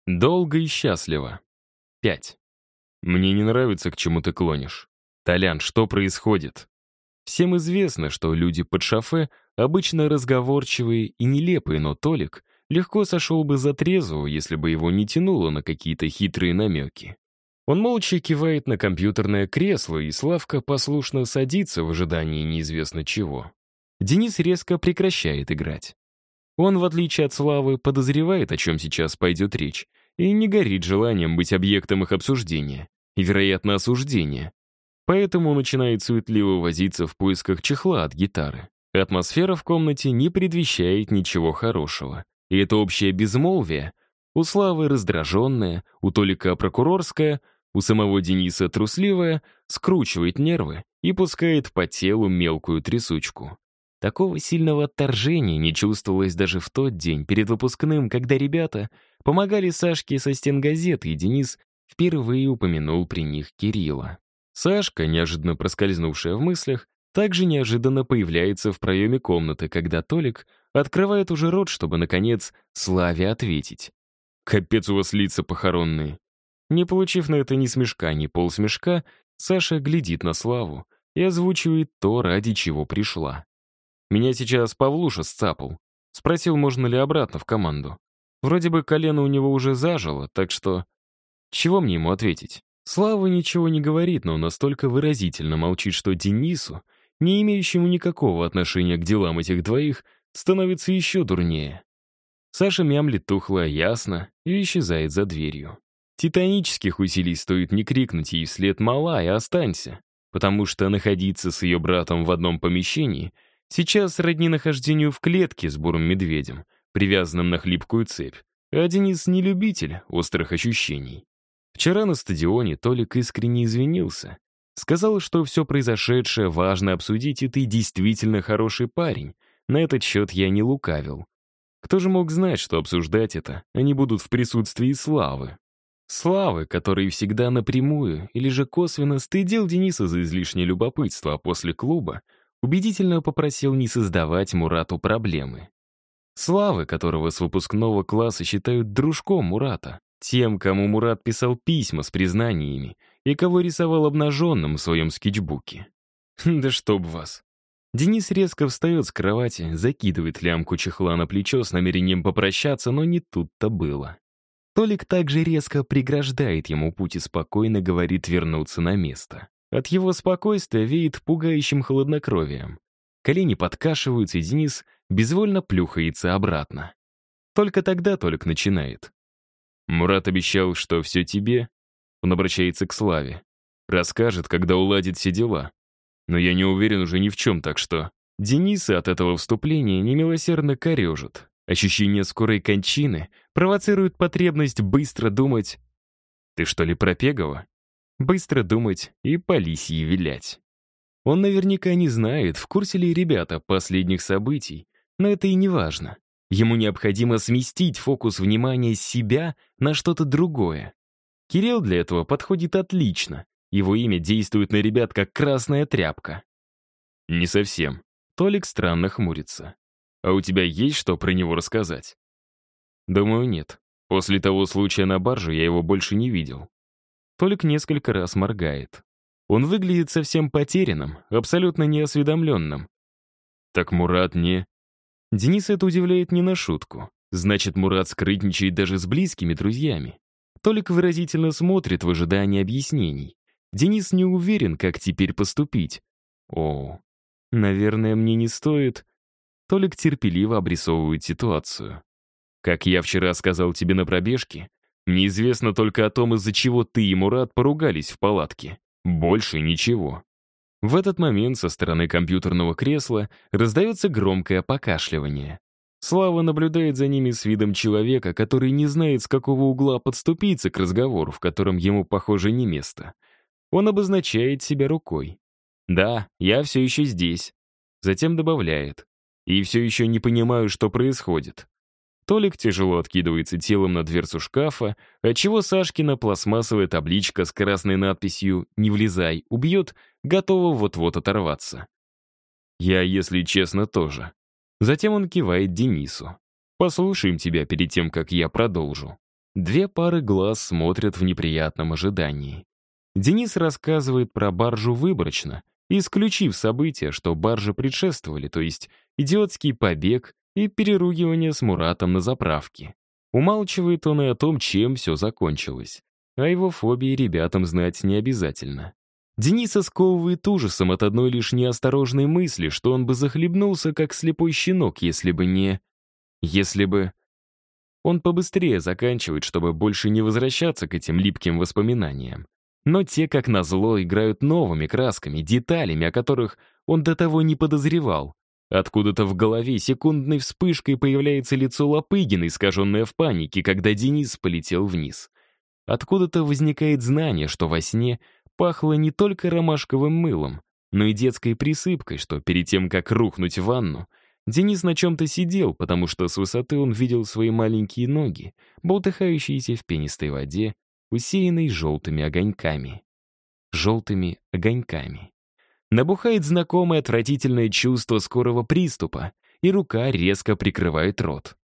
Долго и счастливо. 5. Мне не нравится, к чему ты клонишь. Толян, что происходит? Всем известно, что люди под шофе обычно разговорчивые и нелепые, но Толик легко сошел бы за трезвого, если бы его не тянуло на какие-то хитрые намеки. Он молча кивает на компьютерное кресло, и Славка послушно садится в ожидании неизвестно чего. Денис резко прекращает играть. Он, в отличие от Славы, подозревает, о чем сейчас пойдет речь, и не горит желанием быть объектом их обсуждения и, вероятно, осуждения. Поэтому начинает суетливо возиться в поисках чехла от гитары. Атмосфера в комнате не предвещает ничего хорошего. И это общее безмолвие, у Славы раздраженное, у Толика прокурорское, у самого Дениса трусливое, скручивает нервы и пускает по телу мелкую трясучку. Такого сильного отторжения не чувствовалось даже в тот день перед выпускным, когда ребята помогали Сашке со стен газеты, и Денис впервые упомянул при них Кирилла. Сашка, неожиданно проскользнувшая в мыслях, также неожиданно появляется в проеме комнаты, когда Толик открывает уже рот, чтобы, наконец, Славе ответить. «Капец у вас лица похоронные». Не получив на это ни смешка, ни полсмешка, Саша глядит на Славу и озвучивает то, ради чего пришла. «Меня сейчас Павлуша сцапал. Спросил, можно ли обратно в команду. Вроде бы колено у него уже зажило, так что... Чего мне ему ответить?» Слава ничего не говорит, но настолько выразительно молчит, что Денису, не имеющему никакого отношения к делам этих двоих, становится еще дурнее. Саша мямлит тухло, ясно, и исчезает за дверью. Титанических усилий стоит не крикнуть ей вслед «малая, останься», потому что находиться с ее братом в одном помещении сейчас сродни нахождению в клетке с бурым медведем, привязанным на хлипкую цепь, а Денис не любитель острых ощущений. Вчера на стадионе Толик искренне извинился. Сказал, что все произошедшее важно обсудить, и ты действительно хороший парень. На этот счет я не лукавил. Кто же мог знать, что обсуждать это они будут в присутствии Славы? Славы, который всегда напрямую или же косвенно стыдил Дениса за излишнее любопытство, а после клуба убедительно попросил не создавать Мурату проблемы. Славы, которого с выпускного класса считают дружком Мурата, тем, кому Мурат писал письма с признаниями и кого рисовал обнаженным в своем скетчбуке. Да чтоб вас. Денис резко встает с кровати, закидывает лямку чехла на плечо с намерением попрощаться, но не тут-то было. Толик также резко преграждает ему путь и спокойно говорит вернуться на место. От его спокойствия веет пугающим хладнокровием. Колени подкашиваются, и Денис безвольно плюхается обратно. Только тогда Толик начинает. «Мурат обещал, что все тебе». Он обращается к Славе. «Расскажет, когда уладит все дела. Но я не уверен уже ни в чем, так что...» Дениса от этого вступления немилосердно корежит. Ощущение скорой кончины провоцирует потребность быстро думать. «Ты что ли про Пегова?» Быстро думать и по лисьи вилять. Он наверняка не знает, в курсе ли ребята последних событий, но это и не важно. Ему необходимо сместить фокус внимания с себя на что-то другое. Кирилл для этого подходит отлично. Его имя действует на ребят как красная тряпка. «Не совсем». Толик странно хмурится. «А у тебя есть что про него рассказать?» «Думаю, нет. После того случая на барже я его больше не видел». Толик несколько раз моргает. Он выглядит совсем потерянным, абсолютно неосведомленным. «Так Мурат не...» Денис это удивляет не на шутку. Значит, Мурат скрытничает даже с близкими друзьями. Толик выразительно смотрит в ожидании объяснений. Денис не уверен, как теперь поступить. О, наверное, мне не стоит. Толик терпеливо обрисовывает ситуацию. Как я вчера сказал тебе на пробежке, мне известно только о том, из-за чего ты и Мурат поругались в палатке. Больше ничего. В этот момент со стороны компьютерного кресла раздается громкое покашливание. Слава наблюдает за ними с видом человека, который не знает, с какого угла подступиться к разговору, в котором ему, похоже, не место. Он обозначает себя рукой. «Да, я все еще здесь». Затем добавляет. «И все еще не понимаю, что происходит». Толик тяжело откидывается телом на дверцу шкафа, отчего Сашкина пластмассовая табличка с красной надписью «Не влезай, убьет» готова вот-вот оторваться. Я, если честно, тоже. Затем он кивает Денису. «Послушаем тебя перед тем, как я продолжу». Две пары глаз смотрят в неприятном ожидании. Денис рассказывает про баржу выборочно, исключив события, что барже предшествовали, то есть идиотский побег и переругивание с Муратом на заправке. Умалчивает он и о том, чем все закончилось. О его фобии ребятам знать не обязательно. Дениса сковывает ужасом от одной лишь неосторожной мысли, что он бы захлебнулся, как слепой щенок, если бы... Он побыстрее заканчивает, чтобы больше не возвращаться к этим липким воспоминаниям. Но те, как назло, играют новыми красками, деталями, о которых он до того не подозревал. Откуда-то в голове секундной вспышкой появляется лицо Лопыгина, искаженное в панике, когда Денис полетел вниз. Откуда-то возникает знание, что во сне пахло не только ромашковым мылом, но и детской присыпкой, что перед тем, как рухнуть в ванну, Денис на чем-то сидел, потому что с высоты он видел свои маленькие ноги, болтыхающиеся в пенистой воде, усеянной желтыми огоньками. Желтыми огоньками. Набухает знакомое отвратительное чувство скорого приступа, и рука резко прикрывает рот.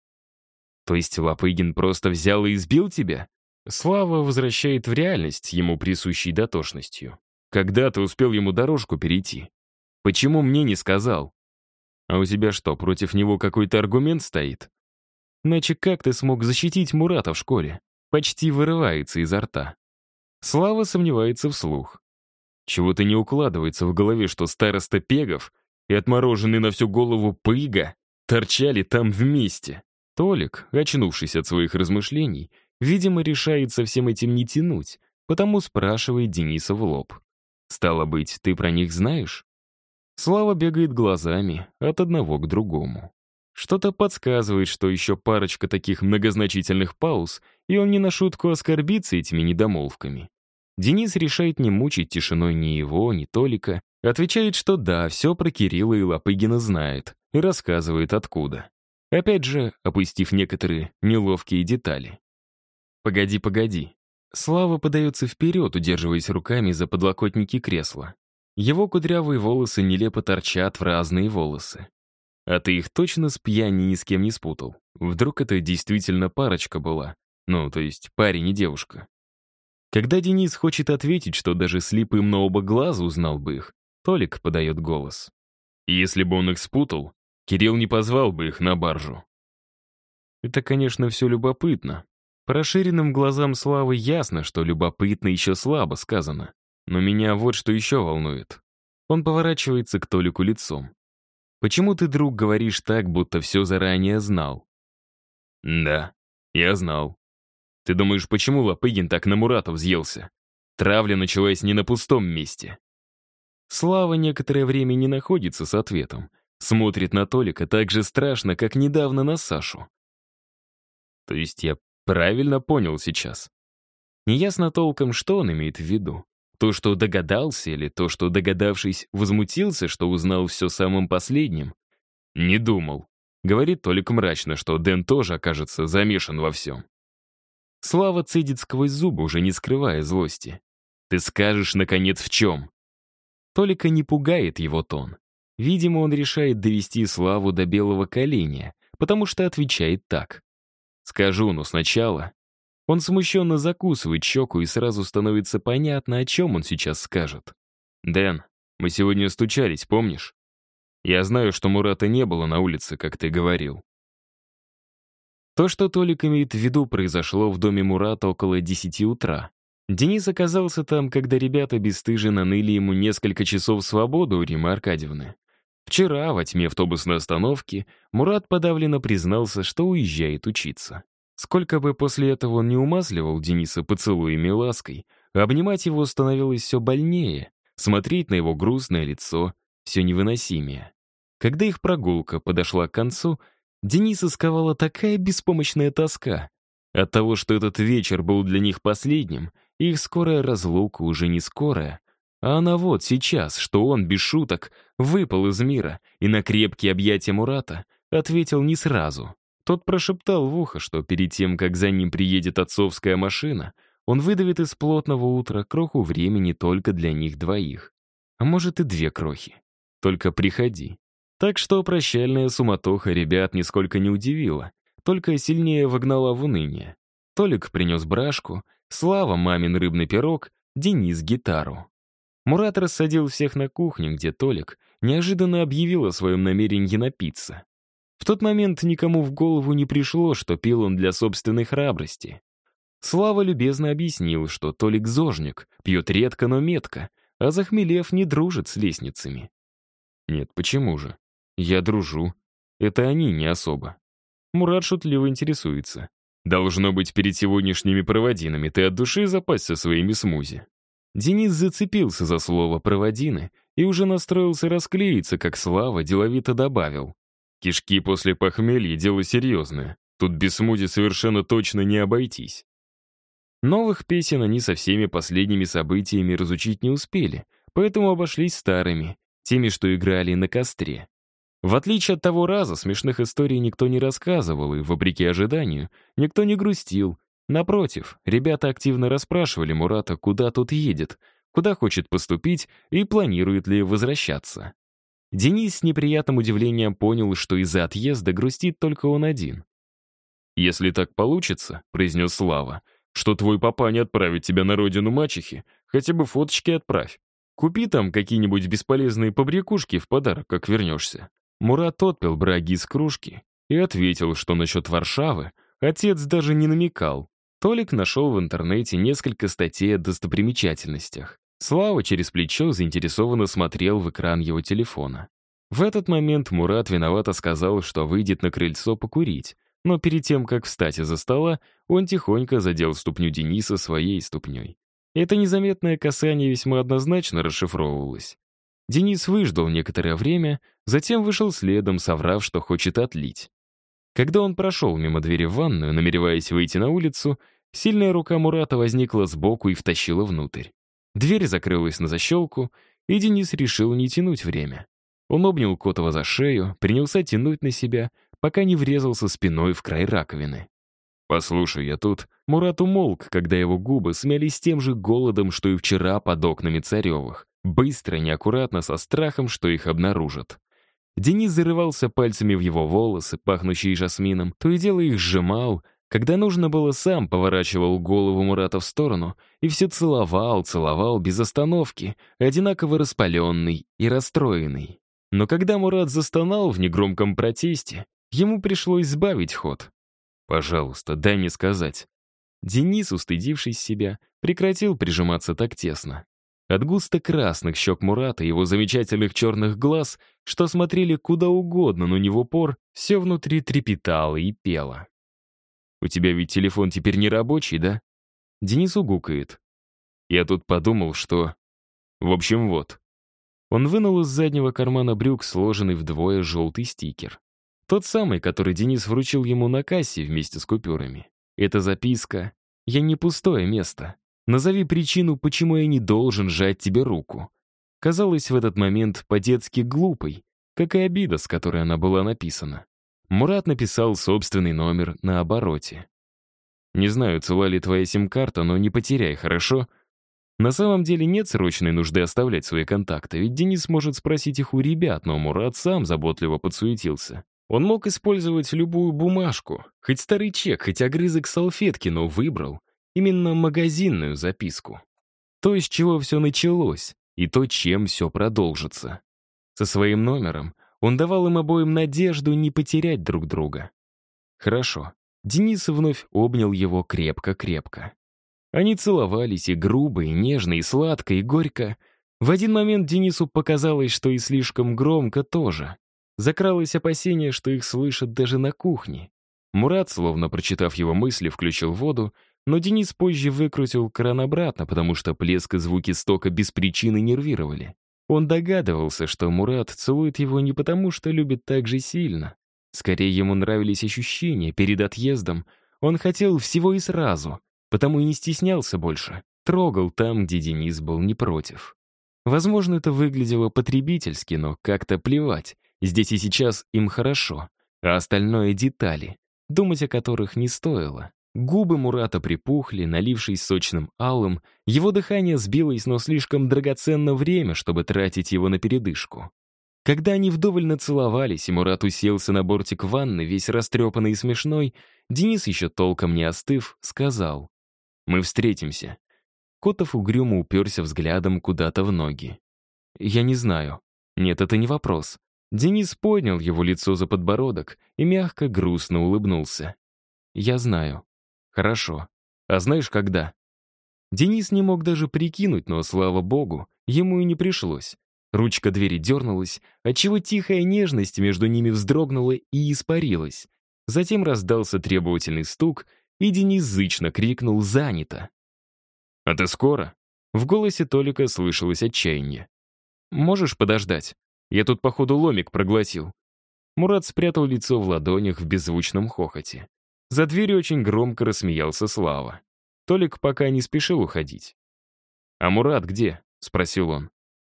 То есть Лопыгин просто взял и избил тебя? Слава возвращает в реальность ему присущей дотошностью. Когда ты успел ему дорожку перейти? Почему мне не сказал? А у тебя что, против него какой-то аргумент стоит? Иначе как ты смог защитить Мурата в школе? Почти вырывается изо рта. Слава сомневается вслух. Чего-то не укладывается в голове, что староста Пегов и отмороженный на всю голову Пыга торчали там вместе. Толик, очнувшись от своих размышлений, видимо, решает со всем этим не тянуть, потому спрашивает Дениса в лоб. «Стало быть, ты про них знаешь?» Слава бегает глазами от одного к другому. Что-то подсказывает, что еще парочка таких многозначительных пауз, и он не на шутку оскорбится этими недомолвками. Денис решает не мучить тишиной ни его, ни Толика, отвечает, что да, все про Кирилла и Лопыгина знает, и рассказывает откуда. Опять же, опустив некоторые неловкие детали. «Погоди, погоди». Слава подается вперед, удерживаясь руками за подлокотники кресла. Его кудрявые волосы нелепо торчат в разные волосы. А ты их точно с пьяни ни с кем не спутал? Вдруг это действительно парочка была? Ну, то есть парень и девушка. Когда Денис хочет ответить, что даже слепым на оба глаза узнал бы их, Толик подает голос. Если бы он их спутал, Кирилл не позвал бы их на баржу. Это, конечно, все любопытно. По расширенным глазам Славы ясно, что любопытно еще слабо сказано. Но меня вот что еще волнует. Он поворачивается к Толику лицом. «Почему ты, друг, говоришь так, будто все заранее знал?» «Да, я знал. Ты думаешь, почему Лопыгин так на Мурата взъелся? Травля началась не на пустом месте». Слава некоторое время не находится с ответом. Смотрит на Толика так же страшно, как недавно на Сашу. То есть я правильно понял сейчас? Неясно толком, что он имеет в виду. То, что догадался, или то, что, догадавшись, возмутился, что узнал все самым последним? Не думал. Говорит Толик мрачно, что Дэн тоже окажется замешан во всем. Слава цедит сквозь зубы, уже не скрывая злости. «Ты скажешь, наконец, в чем?» Толика не пугает его тон. Видимо, он решает довести Славу до белого коленя, потому что отвечает так. «Скажу, но сначала...» Он смущенно закусывает щеку, и сразу становится понятно, о чем он сейчас скажет. «Дэн, мы сегодня стучались, помнишь? Я знаю, что Мурата не было на улице, как ты говорил». То, что Толик имеет в виду, произошло в доме Мурата около 10 утра. Денис оказался там, когда ребята бесстыженно ныли ему несколько часов свободы у Римы Аркадьевны. Вчера, во тьме автобусной остановки, Мурат подавленно признался, что уезжает учиться. Сколько бы после этого он не умасливал Дениса поцелуями и лаской, обнимать его становилось все больнее, смотреть на его грустное лицо все невыносимее. Когда их прогулка подошла к концу, Дениса сковала такая беспомощная тоска от того, что этот вечер был для них последним, и их скорая разлука уже не скорая, а она вот сейчас, что он, без шуток, выпал из мира и на крепкие объятия Мурата ответил не сразу. Тот прошептал в ухо, что перед тем, как за ним приедет отцовская машина, он выдавит из плотного утра кроху времени только для них двоих. А может и 2 крохи. Только приходи. Так что прощальная суматоха ребят нисколько не удивила, только сильнее вогнала в уныние. Толик принес брашку, Слава — мамин рыбный пирог, Денис — гитару. Мурат рассадил всех на кухне, где Толик неожиданно объявил о своем намерении напиться. В тот момент никому в голову не пришло, что пил он для собственной храбрости. Слава любезно объяснил, что Толик зожник, пьет редко, но метко, а захмелев не дружит с лестницами. Нет, почему же? Я дружу. Это они не особо. Мурат шутливо интересуется. Должно быть, перед сегодняшними проводинами ты от души запасся своими смузи. Денис зацепился за слово «проводины» и уже настроился расклеиться, как Слава деловито добавил. Кишки после похмелья — дело серьезное. Тут без смузи совершенно точно не обойтись. Новых песен они со всеми последними событиями разучить не успели, поэтому обошлись старыми, теми, что играли на костре. В отличие от того раза, смешных историй никто не рассказывал, и, вопреки ожиданию, никто не грустил. Напротив, ребята активно расспрашивали Мурата, куда тот едет, куда хочет поступить и планирует ли возвращаться. Денис с неприятным удивлением понял, что из-за отъезда грустит только он один. «Если так получится», — произнес Слава, «что твой папа не отправит тебя на родину мачехи, хотя бы фоточки отправь. Купи там какие-нибудь бесполезные побрякушки в подарок, как вернешься». Мурат отпил браги из кружки и ответил, что насчет Варшавы отец даже не намекал. Толик нашел в интернете несколько статей о достопримечательностях. Слава через плечо заинтересованно смотрел в экран его телефона. В этот момент Мурат виновато сказал, что выйдет на крыльцо покурить, но перед тем, как встать из-за стола, он тихонько задел ступню Дениса своей ступней. Это незаметное касание весьма однозначно расшифровывалось. Денис выждал некоторое время, затем вышел следом, соврав, что хочет отлить. Когда он прошел мимо двери в ванную, намереваясь выйти на улицу, сильная рука Мурата возникла сбоку и втащила внутрь. Дверь закрылась на защелку, и Денис решил не тянуть время. Он обнял Котова за шею, принялся тянуть на себя, пока не врезался спиной в край раковины. «Послушай, я тут...» Мурат умолк, когда его губы смялись тем же голодом, что и вчера под окнами Царевых. Быстро, неаккуратно, со страхом, что их обнаружат. Денис зарывался пальцами в его волосы, пахнущие жасмином, то и дело их сжимал, когда нужно было, сам поворачивал голову Мурата в сторону и все целовал без остановки, одинаково распаленный и расстроенный. Но когда Мурат застонал в негромком протесте, ему пришлось сбавить ход. «Пожалуйста, дай мне сказать». Денис, устыдившись себя, прекратил прижиматься так тесно. От густо красных щек Мурата и его замечательных черных глаз, что смотрели куда угодно, но не в упор, все внутри трепетало и пело. «У тебя ведь телефон теперь не рабочий, да?» Денис угукает. Я тут подумал, что... В общем, вот. Он вынул из заднего кармана брюк сложенный вдвое желтый стикер. Тот самый, который Денис вручил ему на кассе вместе с купюрами. Эта записка «Я не пустое место. Назови причину, почему я не должен жать тебе руку». Казалось в этот момент по-детски глупой, как и обида, с которой она была написана. Мурат написал собственный номер на обороте. «Не знаю, цела ли твоя сим-карта, но не потеряй, хорошо?» На самом деле нет срочной нужды оставлять свои контакты, ведь Денис может спросить их у ребят, но Мурат сам заботливо подсуетился. Он мог использовать любую бумажку, хоть старый чек, хоть огрызок салфетки, но выбрал именно магазинную записку. То, из чего все началось, и то, чем все продолжится. Со своим номером он давал им обоим надежду не потерять друг друга. Хорошо. Денис вновь обнял его крепко-крепко. Они целовались и грубо, и нежно, и сладко, и горько. В один момент Денису показалось, что и слишком громко тоже. Закралось опасение, что их слышат даже на кухне. Мурат, словно прочитав его мысли, включил воду, но Денис позже выкрутил кран обратно, потому что плеск и звуки стока без причины нервировали. Он догадывался, что Мурат целует его не потому, что любит так же сильно. Скорее, ему нравились ощущения перед отъездом. Он хотел всего и сразу, потому и не стеснялся больше. Трогал там, где Денис был не против. Возможно, это выглядело потребительски, но как-то плевать. Здесь и сейчас им хорошо, а остальное — детали, думать о которых не стоило. Губы Мурата припухли, налившись сочным алым, его дыхание сбилось, но слишком драгоценно время, чтобы тратить его на передышку. Когда они вдоволь нацеловались, и Мурат уселся на бортик ванны, весь растрепанный и смешной, Денис, еще толком не остыв, сказал: «Мы встретимся». Котов угрюмо уперся взглядом куда-то в ноги. «Я не знаю». «Нет, это не вопрос». Денис поднял его лицо за подбородок и мягко, грустно улыбнулся. «Я знаю». «Хорошо. А знаешь, когда?» Денис не мог даже прикинуть, но, слава богу, ему и не пришлось. Ручка двери дернулась, отчего тихая нежность между ними вздрогнула и испарилась. Затем раздался требовательный стук, и Денис зычно крикнул «Занято!». «А ты скоро?» В голосе Толика слышалось отчаяние. «Можешь подождать? Я тут, походу, ломик проглотил». Мурат спрятал лицо в ладонях в беззвучном хохоте. За дверью очень громко рассмеялся Слава. Толик пока не спешил уходить. «А Мурат где?» — спросил он.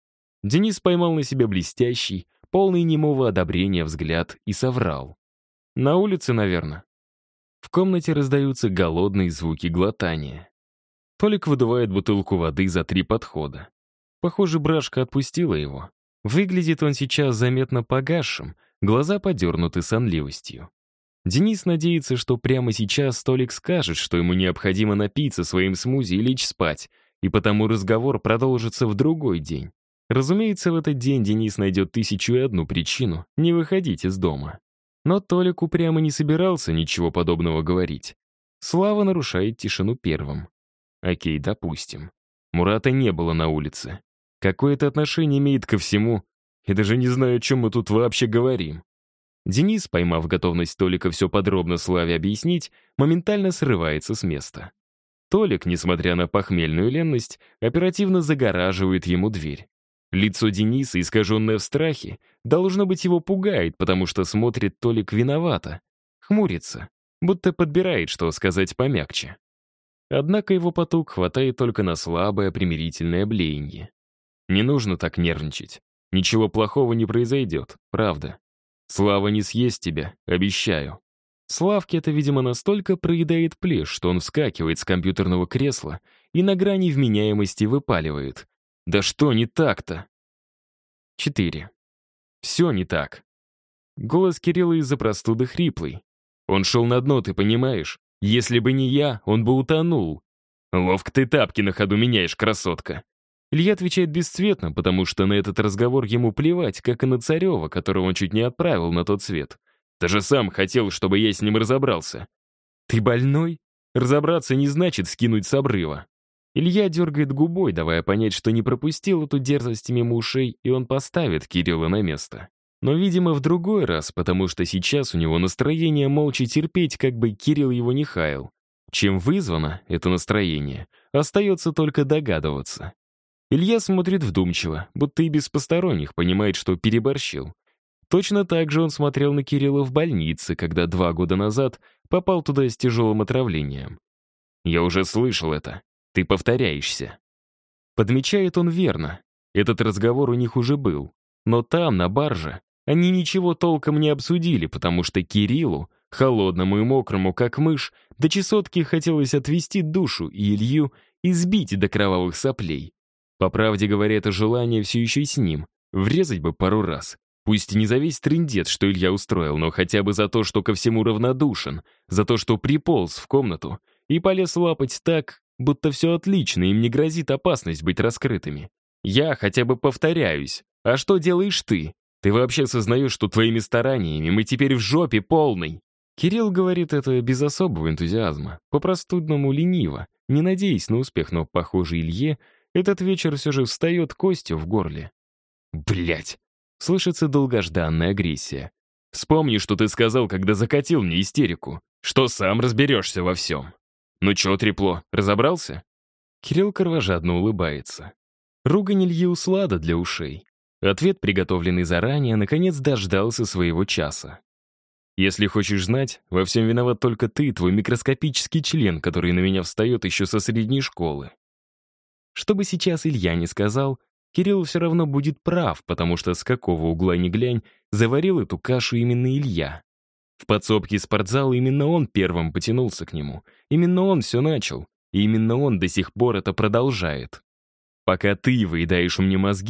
Денис поймал на себя блестящий, полный немого одобрения взгляд и соврал. «На улице, наверное». В комнате раздаются голодные звуки глотания. Толик выдувает бутылку воды за 3 подхода. Похоже, брашка отпустила его. Выглядит он сейчас заметно погасшим, глаза подернуты сонливостью. Денис надеется, что прямо сейчас Толик скажет, что ему необходимо напиться своим смузи и лечь спать, и потому разговор продолжится в другой день. Разумеется, в этот день Денис найдет 1001 причину не выходить из дома. Но Толик упрямо не собирался ничего подобного говорить. Слава нарушает тишину первым. Окей, допустим. Мурата не было на улице. Какое это отношение имеет ко всему? Я даже не знаю, о чем мы тут вообще говорим. Денис, поймав готовность Толика все подробно Славе объяснить, моментально срывается с места. Толик, несмотря на похмельную ленность, оперативно загораживает ему дверь. Лицо Дениса, искаженное в страхе, должно быть, его пугает, потому что смотрит Толик виновато. Хмурится, будто подбирает, что сказать помягче. Однако его потуг хватает только на слабое примирительное блеяние. Не нужно так нервничать. Ничего плохого не произойдет, правда. Слава не съест тебя, обещаю. Славке это, видимо, настолько проедает плешь, что он вскакивает с компьютерного кресла и на грани вменяемости выпаливает. Да что не так-то? 4. Все не так. Голос Кирилла из-за простуды хриплый. Он шел на дно, ты понимаешь? Если бы не я, он бы утонул. Ловко ты тапки на ходу меняешь, красотка. Илья отвечает бесцветно, потому что на этот разговор ему плевать, как и на Царева, которого он чуть не отправил на тот свет. Ты же сам хотел, чтобы я с ним разобрался. Ты больной? Разобраться не значит скинуть с обрыва. Илья дергает губой, давая понять, что не пропустил эту дерзость мимо ушей, и он поставит Кирилла на место. Но, видимо, в другой раз, потому что сейчас у него настроение молча терпеть, как бы Кирилл его не хаял. Чем вызвано это настроение, остается только догадываться. Илья смотрит вдумчиво, будто и без посторонних понимает, что переборщил. Точно так же он смотрел на Кирилла в больнице, когда 2 года назад попал туда с тяжелым отравлением. «Я уже слышал это. Ты повторяешься». Подмечает он верно. Этот разговор у них уже был. Но там, на барже, они ничего толком не обсудили, потому что Кириллу, холодному и мокрому, как мышь, до чесотки хотелось отвести душу и Илью избить до кровавых соплей. По правде говоря, это желание все еще и с ним. Врезать бы пару раз. Пусть и не за весь трындец, что Илья устроил, но хотя бы за то, что ко всему равнодушен, за то, что приполз в комнату и полез лапать так, будто все отлично, им не грозит опасность быть раскрытыми. Я хотя бы повторяюсь. А что делаешь ты? Ты вообще сознаешь, что твоими стараниями мы теперь в жопе полной? Кирилл говорит это без особого энтузиазма, по-простудному лениво, не надеясь на успех, но, похоже, Илье этот вечер все же встает костью в горле. Блять! Слышится долгожданная агрессия. Вспомни, что ты сказал, когда закатил мне истерику, что сам разберешься во всем. Ну чё, трепло, разобрался? Кирилл кровожадно улыбается. Ругань Ильи услада для ушей. Ответ, приготовленный заранее, наконец дождался своего часа. Если хочешь знать, во всем виноват только ты, твой микроскопический член, который на меня встает еще со средней школы. Что бы сейчас Илья не сказал, Кирилл все равно будет прав, потому что с какого угла ни глянь, заварил эту кашу именно Илья. В подсобке спортзала именно он первым потянулся к нему. Именно он все начал, и именно он до сих пор это продолжает. Пока ты выедаешь мне мозги,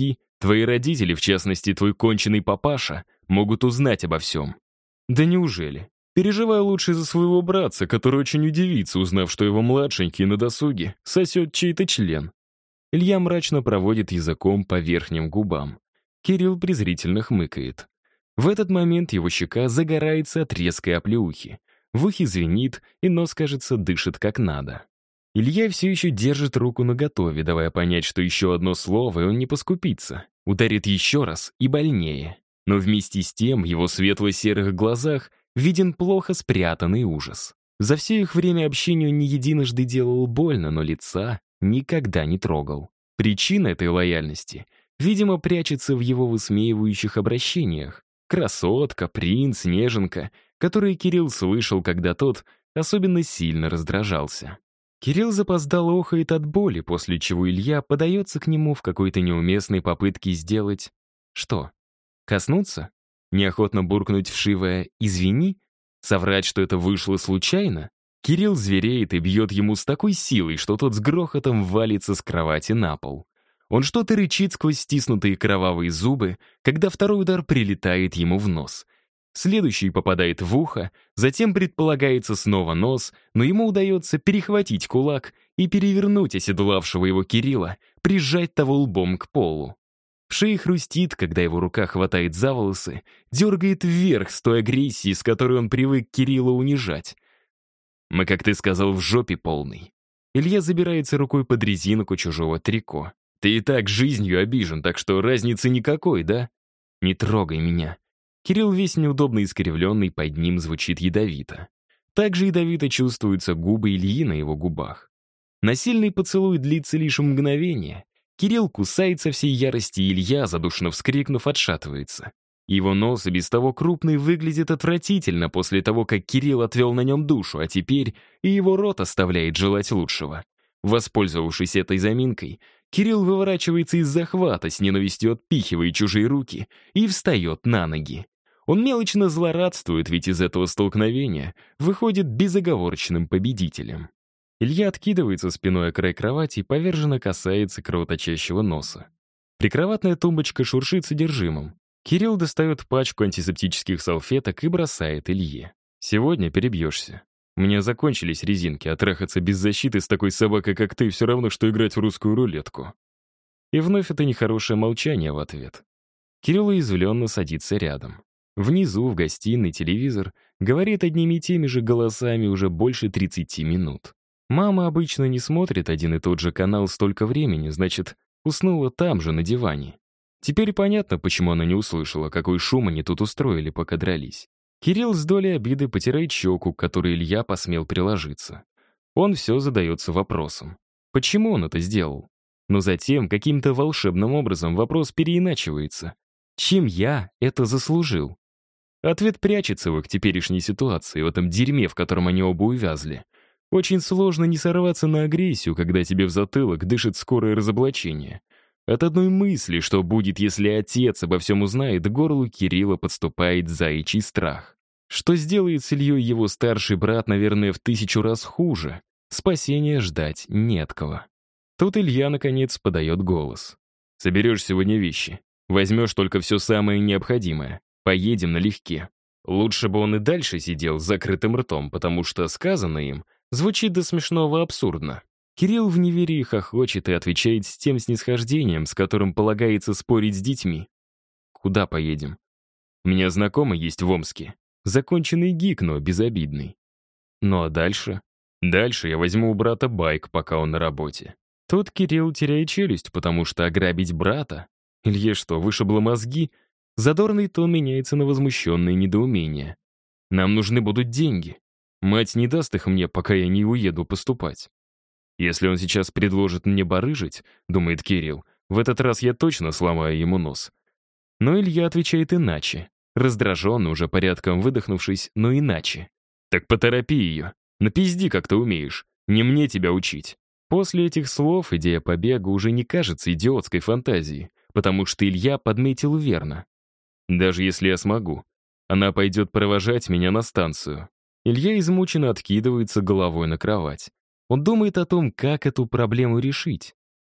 Твои родители, в частности, твой конченый папаша, могут узнать обо всем». «Да неужели? Переживаю лучше за своего братца, который очень удивится, узнав, что его младшенький на досуге сосет чей-то член». Илья мрачно проводит языком по верхним губам. Кирилл презрительно хмыкает. В этот момент его щека загорается от резкой оплеухи. В ухе звенит, и нос, кажется, дышит как надо. Илья все еще держит руку наготове, давая понять, что еще одно слово, и он не поскупится. Ударит еще раз и больнее. Но вместе с тем в его светло-серых глазах виден плохо спрятанный ужас. За все их время общения он не единожды делал больно, но лица никогда не трогал. Причина этой лояльности, видимо, прячется в его высмеивающих обращениях. Красотка, принц, неженка, которые Кирилл слышал, когда тот особенно сильно раздражался. Кирилл запоздало охает от боли, после чего Илья подается к нему в какой-то неуместной попытке сделать... Что? Коснуться? Неохотно буркнуть вшивое «извини»? Соврать, что это вышло случайно? Кирилл звереет и бьет ему с такой силой, что тот с грохотом валится с кровати на пол. Он что-то рычит сквозь стиснутые кровавые зубы, когда второй удар прилетает ему в нос. Следующий попадает в ухо, затем предполагается снова нос, но ему удается перехватить кулак и перевернуть оседлавшего его Кирилла, прижать того лбом к полу. В шее хрустит, когда его рука хватает за волосы, дергает вверх с той агрессией, с которой он привык Кирилла унижать. «Мы, как ты сказал, в жопе полный». Илья забирается рукой под резинку чужого трико. «Ты и так жизнью обижен, так что разницы никакой, да? Не трогай меня». Кирилл весь неудобно искривленный, под ним звучит ядовито. Также ядовито чувствуются губы Ильи на его губах. Насильный поцелуй длится лишь мгновение. Кирилл кусается всей ярости, и Илья, задушно вскрикнув, отшатывается. Его нос, и без того крупный, выглядит отвратительно после того, как Кирилл отвел на нем душу, а теперь и его рот оставляет желать лучшего. Воспользовавшись этой заминкой, Кирилл выворачивается из захвата, с ненавистью отпихивая чужие руки, и встает на ноги. Он мелочно злорадствует, ведь из этого столкновения выходит безоговорочным победителем. Илья откидывается спиной о край кровати и поверженно касается кровоточащего носа. Прикроватная тумбочка шуршит содержимым. Кирилл достает пачку антисептических салфеток и бросает Илье. «Сегодня перебьешься. У меня закончились резинки, а трахаться без защиты с такой собакой, как ты, все равно, что играть в русскую рулетку». И вновь это нехорошее молчание в ответ. Кирилл уязвленно садится рядом. Внизу, в гостиной, телевизор говорит одними и теми же голосами уже больше 30 минут. Мама обычно не смотрит один и тот же канал столько времени, значит, уснула там же, на диване. Теперь понятно, почему она не услышала, какой шум они тут устроили, пока дрались. Кирилл с долей обиды потирает щеку, к которой Илья посмел приложиться. Он все задается вопросом. Почему он это сделал? Но затем, каким-то волшебным образом, вопрос переиначивается. Чем я это заслужил? Ответ прячется в их теперешней ситуации, в этом дерьме, в котором они оба увязли. Очень сложно не сорваться на агрессию, когда тебе в затылок дышит скорое разоблачение. От одной мысли, что будет, если отец обо всем узнает, к горлу Кирилла подступает заячий страх. Что сделает с Ильей его старший брат, наверное, в 1000 раз хуже. Спасения ждать не от кого. Тут Илья, наконец, подает голос. «Соберешь сегодня вещи. Возьмешь только все самое необходимое. Поедем налегке». Лучше бы он и дальше сидел с закрытым ртом, потому что сказанное им звучит до смешного абсурдно. Кирилл в неверии хохочет и отвечает с тем снисхождением, с которым полагается спорить с детьми. «Куда поедем?» «У меня знакомый есть в Омске. Законченный гик, но безобидный». «Ну а дальше?» «Дальше я возьму у брата байк, пока он на работе». Тут Кирилл теряет челюсть, потому что ограбить брата? Илье что, вышибло мозги? Задорный тон меняется на возмущенное недоумение. «Нам нужны будут деньги. Мать не даст их мне, пока я не уеду поступать». «Если он сейчас предложит мне барыжить, — думает Кирилл, — в этот раз я точно сломаю ему нос». Но Илья отвечает иначе. Раздраженно, уже порядком выдохнувшись, но иначе. «Так поторопи ее. Напизди, как ты умеешь. Не мне тебя учить». После этих слов идея побега уже не кажется идиотской фантазией, потому что Илья подметил верно. «Даже если я смогу, она пойдет провожать меня на станцию». Илья измученно откидывается головой на кровать. Он думает о том, как эту проблему решить.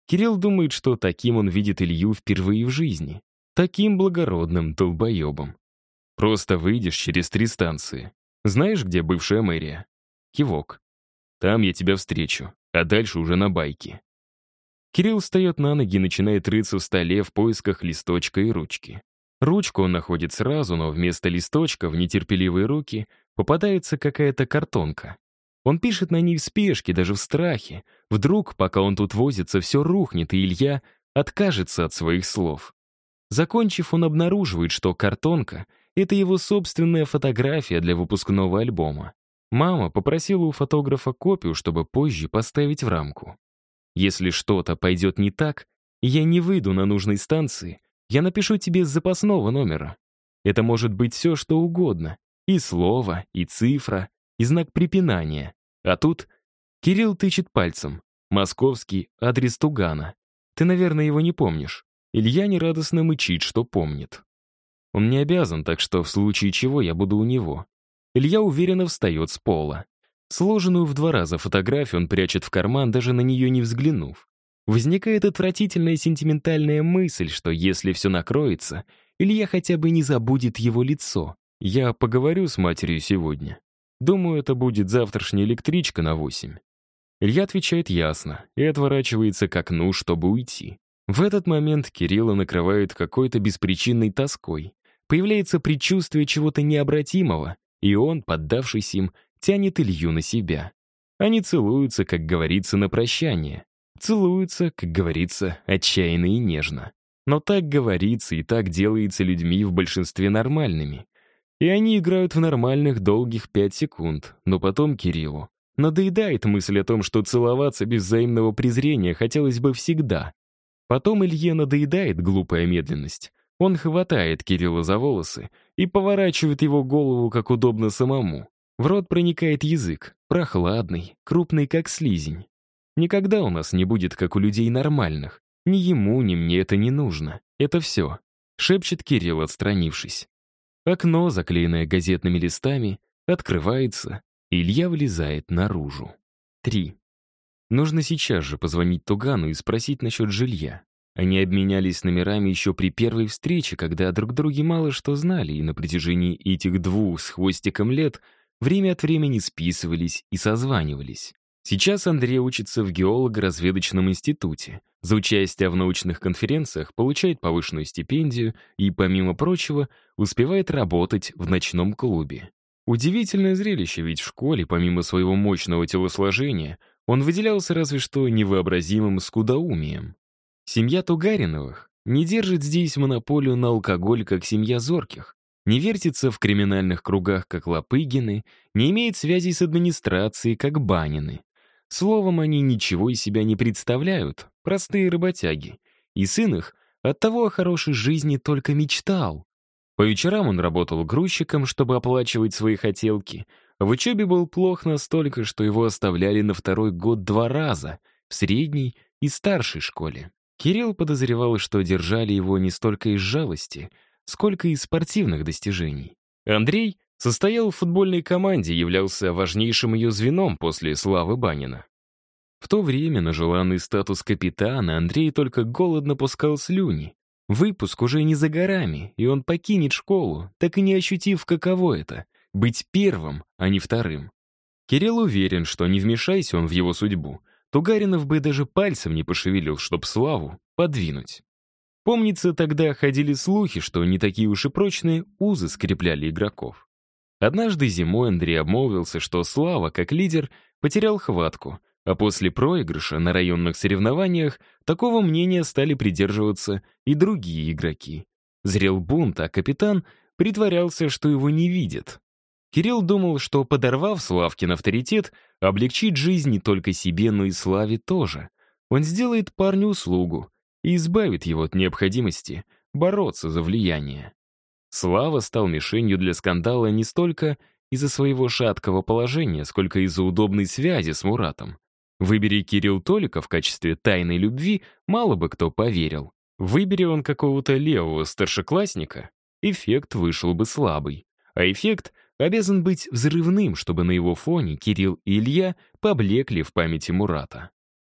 Кирилл думает, что таким он видит Илью впервые в жизни. Таким благородным долбоебом. Просто выйдешь через 3 станции. Знаешь, где бывшая мэрия? Кивок. Там я тебя встречу, а дальше уже на байке. Кирилл встает на ноги и начинает рыться в столе в поисках листочка и ручки. Ручку он находит сразу, но вместо листочка в нетерпеливые руки попадается какая-то картонка. Он пишет на ней в спешке, даже в страхе. Вдруг, пока он тут возится, все рухнет, и Илья откажется от своих слов. Закончив, он обнаруживает, что картонка — это его собственная фотография для выпускного альбома. Мама попросила у фотографа копию, чтобы позже поставить в рамку. Если что-то пойдет не так, и я не выйду на нужной станции, я напишу тебе с запасного номера. Это может быть все, что угодно. И слово, и цифра, и знак препинания. А тут Кирилл тычет пальцем. Московский адрес Тугана. Ты, наверное, его не помнишь. Илья нерадостно мычит, что помнит. Он не обязан, так что в случае чего я буду у него. Илья уверенно встает с пола. Сложенную в 2 раза фотографию он прячет в карман, даже на нее не взглянув. Возникает отвратительная сентиментальная мысль, что если все накроется, Илья хотя бы не забудет его лицо. Я поговорю с матерью сегодня. Думаю, это будет завтрашняя электричка на 8. Илья отвечает ясно и отворачивается к окну, чтобы уйти. В этот момент Кирилла накрывает какой-то беспричинной тоской. Появляется предчувствие чего-то необратимого, и он, поддавшись им, тянет Илью на себя. Они целуются, как говорится, на прощание. Целуются, как говорится, отчаянно и нежно. Но так говорится и так делается людьми в большинстве нормальными. И они играют в нормальных долгих 5 секунд, но потом Кириллу надоедает мысль о том, что целоваться без взаимного презрения хотелось бы всегда. Потом Илье надоедает глупая медленность. Он хватает Кирилла за волосы и поворачивает его голову, как удобно самому. В рот проникает язык, прохладный, крупный, как слизень. Никогда у нас не будет, как у людей нормальных. Ни ему, ни мне это не нужно. Это все, шепчет Кирилл, отстранившись. Окно, заклеенное газетными листами, открывается, и Илья вылезает наружу. 3. Нужно сейчас же позвонить Тугану и спросить насчет жилья. Они обменялись номерами еще при первой встрече, когда друг друге мало что знали, и на протяжении этих 2 с хвостиком лет время от времени списывались и созванивались. Сейчас Андрей учится в геолого-разведочном институте. За участие в научных конференциях получает повышенную стипендию и, помимо прочего, успевает работать в ночном клубе. Удивительное зрелище, ведь в школе, помимо своего мощного телосложения, он выделялся разве что невообразимым скудоумием. Семья Тугариновых не держит здесь монополию на алкоголь, как семья Зорких, не вертится в криминальных кругах, как Лопыгины, не имеет связей с администрацией, как Банины. Словом, они ничего из себя не представляют, простые работяги. И сын их оттого о хорошей жизни только мечтал. По вечерам он работал грузчиком, чтобы оплачивать свои хотелки. В учебе был плох настолько, что его оставляли на 2-й год 2 раза, в средней и старшей школе. Кирилл подозревал, что держали его не столько из жалости, сколько из спортивных достижений. Андрей состоял в футбольной команде, являлся важнейшим ее звеном после Славы Банина. В то время на желанный статус капитана Андрей только голодно пускал слюни. Выпуск уже не за горами, и он покинет школу, так и не ощутив, каково это — быть первым, а не вторым. Кирилл уверен, что не вмешайся он в его судьбу, Тугаринов бы даже пальцем не пошевелил, чтоб Славу подвинуть. Помнится, тогда ходили слухи, что не такие уж и прочные узы скрепляли игроков. Однажды зимой Андрей обмолвился, что Слава, как лидер, потерял хватку, а после проигрыша на районных соревнованиях такого мнения стали придерживаться и другие игроки. Зрел бунт, а капитан притворялся, что его не видит. Кирилл думал, что, подорвав Славкин авторитет, облегчит жизнь не только себе, но и Славе тоже. Он сделает парню услугу и избавит его от необходимости бороться за влияние. Слава стал мишенью для скандала не столько из-за своего шаткого положения, сколько из-за удобной связи с Муратом. Выбери Кирилл Толика в качестве тайной любви, мало бы кто поверил. Выбери он какого-то левого старшеклассника, эффект вышел бы слабый. А эффект обязан быть взрывным, чтобы на его фоне Кирилл и Илья поблекли в памяти Мурата.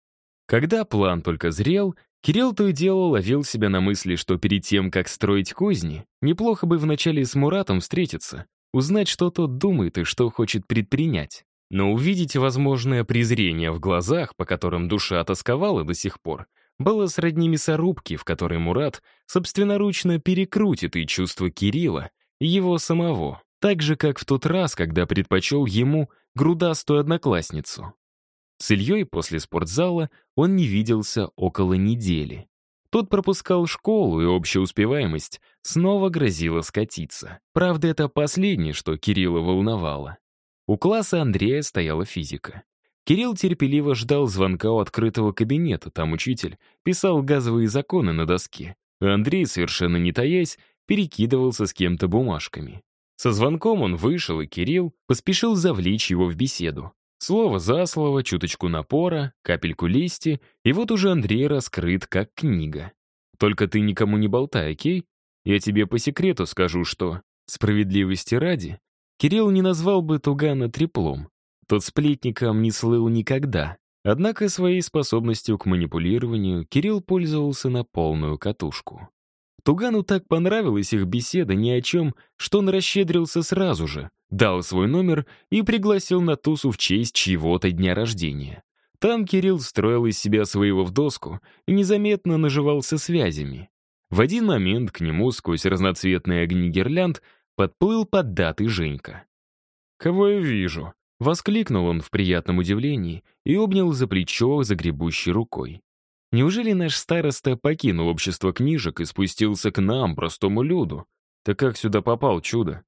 Когда план только зрел, Кирилл то и дело ловил себя на мысли, что перед тем, как строить козни, неплохо бы вначале с Муратом встретиться, узнать, что тот думает и что хочет предпринять. Но увидеть возможное презрение в глазах, по которым душа тосковала до сих пор, было сродни мясорубке, в которой Мурат собственноручно перекрутит и чувства Кирилла, и его самого, так же, как в тот раз, когда предпочел ему грудастую одноклассницу. С Ильей после спортзала он не виделся около недели. Тот пропускал школу, и общая успеваемость снова грозила скатиться. Правда, это последнее, что Кирилла волновало. У класса Андрея стояла физика. Кирилл терпеливо ждал звонка у открытого кабинета, там учитель писал газовые законы на доске, а Андрей, совершенно не таясь, перекидывался с кем-то бумажками. Со звонком он вышел, и Кирилл поспешил завлечь его в беседу. Слово за слово, чуточку напора, капельку лести, и вот уже Андрей раскрыт как книга. Только ты никому не болтай, окей? Я тебе по секрету скажу, что, справедливости ради, Кирилл не назвал бы Тугана треплом. Тот сплетником не слыл никогда. Однако своей способностью к манипулированию Кирилл пользовался на полную катушку. Тугану так понравилась их беседа ни о чем, что он расщедрился сразу же, дал свой номер и пригласил на тусу в честь чьего-то дня рождения. Там Кирилл строил из себя своего в доску и незаметно наживался связями. В один момент к нему сквозь разноцветные огни гирлянд подплыл поддатый Женька. «Кого я вижу?» — воскликнул он в приятном удивлении и обнял за плечо загребущей рукой. «Неужели наш староста покинул общество книжек и спустился к нам, простому люду? Ты как сюда попал, чудо?»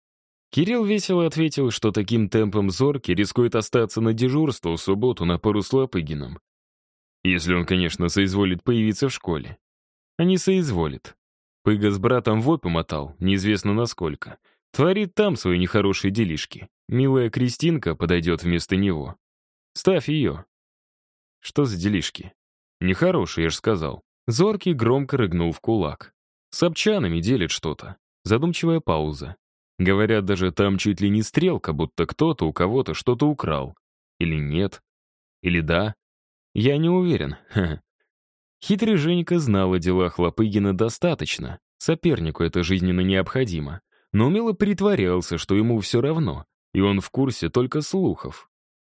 Кирилл весело ответил, что таким темпом Зорки рискует остаться на дежурство в субботу на пару с Лопыгиным. Если он, конечно, соизволит появиться в школе. А не соизволит. Пыга с братом в опи мотал, неизвестно насколько. Творит там свои нехорошие делишки. Милая Кристинка подойдет вместо него. Ставь ее. Что за делишки? Нехорошие, я ж сказал. Зоркий громко рыгнул в кулак. С обчанами делит что-то. Задумчивая пауза. Говорят, даже там чуть ли не стрелка, будто кто-то у кого-то что-то украл. Или нет? Или да? Я не уверен. Ха-ха. Хитрый Женька знал о делах Лопыгина достаточно. Сопернику это жизненно необходимо. Но умело притворялся, что ему все равно, и он в курсе только слухов.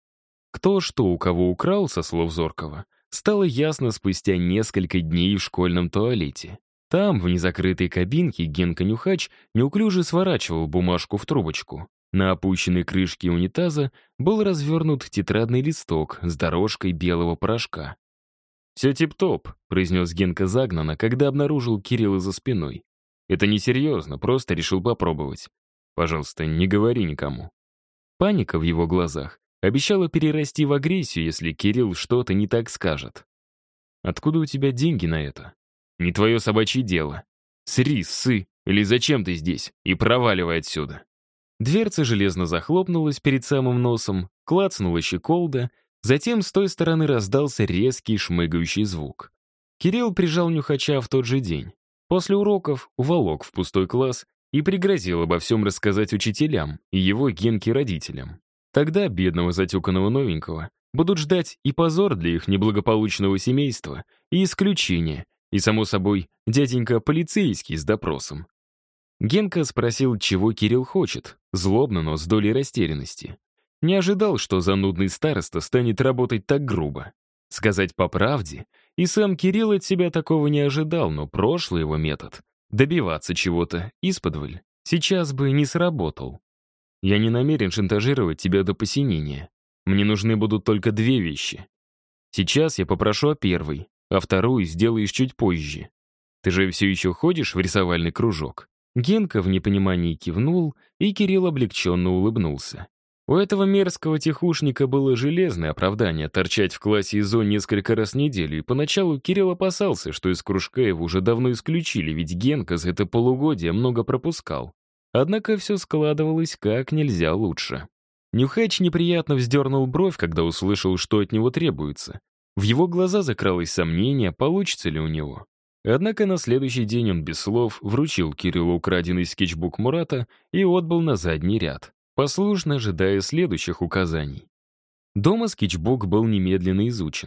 Кто что у кого украл, со слов Зоркова, стало ясно спустя несколько дней в школьном туалете. Там, в незакрытой кабинке, Генка Нюхач неуклюже сворачивал бумажку в трубочку. На опущенной крышке унитаза был развернут тетрадный листок с дорожкой белого порошка. «Все тип-топ», — произнес Генка загнанно, когда обнаружил Кирилла за спиной. «Это несерьезно, просто решил попробовать. Пожалуйста, не говори никому». Паника в его глазах обещала перерасти в агрессию, если Кирилл что-то не так скажет. «Откуда у тебя деньги на это?» «Не твое собачье дело. Сри, ссы, или зачем ты здесь? И проваливай отсюда». Дверца железно захлопнулась перед самым носом, клацнула щеколда, затем с той стороны раздался резкий шмыгающий звук. Кирилл прижал Нюхача в тот же день. После уроков уволок в пустой класс и пригрозил обо всем рассказать учителям и его Генке родителям. Тогда бедного затюканного новенького будут ждать и позор для их неблагополучного семейства, и исключение, и, само собой, дяденька полицейский с допросом. Генка спросил, чего Кирилл хочет, злобно, но с долей растерянности. Не ожидал, что занудный староста станет работать так грубо. Сказать по правде, и сам Кирилл от себя такого не ожидал, но прошлый его метод — добиваться чего-то исподволь — сейчас бы не сработал. «Я не намерен шантажировать тебя до посинения. Мне нужны будут только две вещи. Сейчас я попрошу о первой, а вторую сделаешь чуть позже. Ты же все еще ходишь в рисовальный кружок?» Генка в непонимании кивнул, и Кирилл облегченно улыбнулся. У этого мерзкого тихушника было железное оправдание торчать в классе ИЗО несколько раз в неделю, и поначалу Кирилл опасался, что из кружка его уже давно исключили, ведь Генка за это полугодие много пропускал. Однако все складывалось как нельзя лучше. Нюхач неприятно вздернул бровь, когда услышал, что от него требуется. В его глаза закралось сомнение, получится ли у него. Однако на следующий день он без слов вручил Кириллу украденный скетчбук Мурата и отбыл на задний ряд, послушно ожидая следующих указаний. Дома скетчбук был немедленно изучен.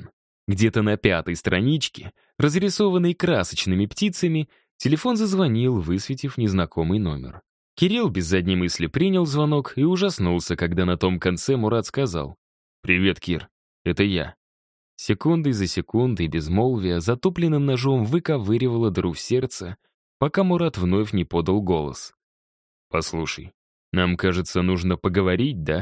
Где-то на 5-й страничке, разрисованной красочными птицами, телефон зазвонил, высветив незнакомый номер. Кирилл без задней мысли принял звонок и ужаснулся, когда на том конце Мурат сказал: «Привет, Кир, это я». Секундой за секундой безмолвие затупленным ножом выковыривало дыру в сердце, пока Мурат вновь не подал голос. «Послушай, нам, кажется, нужно поговорить, да?»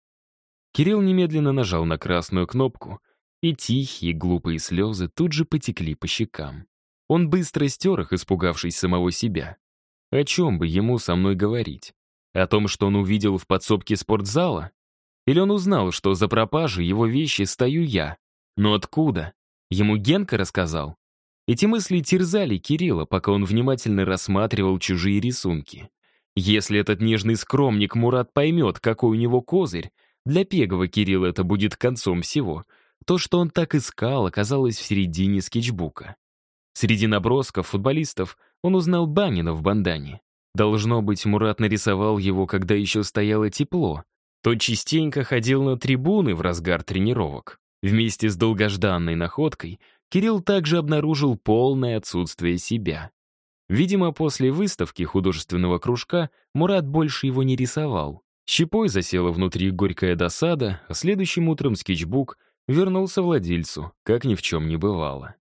Кирилл немедленно нажал на красную кнопку, и тихие глупые слезы тут же потекли по щекам. Он быстро стер их, испугавшись самого себя. О чем бы ему со мной говорить? О том, что он увидел в подсобке спортзала? Или он узнал, что за пропажей его вещи стою я? Но откуда? Ему Генка рассказал? Эти мысли терзали Кирилла, пока он внимательно рассматривал чужие рисунки. Если этот нежный скромник Мурат поймет, какой у него козырь, для Пегова Кирилла это будет концом всего. То, что он так искал, оказалось в середине скетчбука. Среди набросков футболистов он узнал Банина в бандане. Должно быть, Мурат нарисовал его, когда еще стояло тепло. Тот частенько ходил на трибуны в разгар тренировок. Вместе с долгожданной находкой Кирилл также обнаружил полное отсутствие себя. Видимо, после выставки художественного кружка Мурат больше его не рисовал. Щепой засела внутри горькая досада, а следующим утром скетчбук вернулся владельцу, как ни в чем не бывало.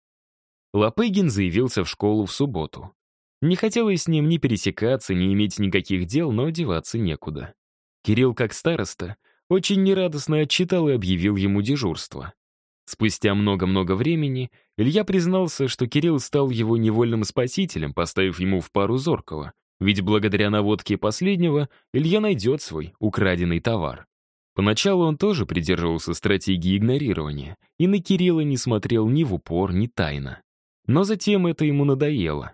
Лопыгин заявился в школу в субботу. Не хотелось с ним ни пересекаться, ни иметь никаких дел, но деваться некуда. Кирилл, как староста, очень нерадостно отчитал и объявил ему дежурство. Спустя много-много времени Илья признался, что Кирилл стал его невольным спасителем, поставив ему в пару зоркого, ведь благодаря наводке последнего Илья найдет свой украденный товар. Поначалу он тоже придерживался стратегии игнорирования и на Кирилла не смотрел ни в упор, ни тайно. Но затем это ему надоело.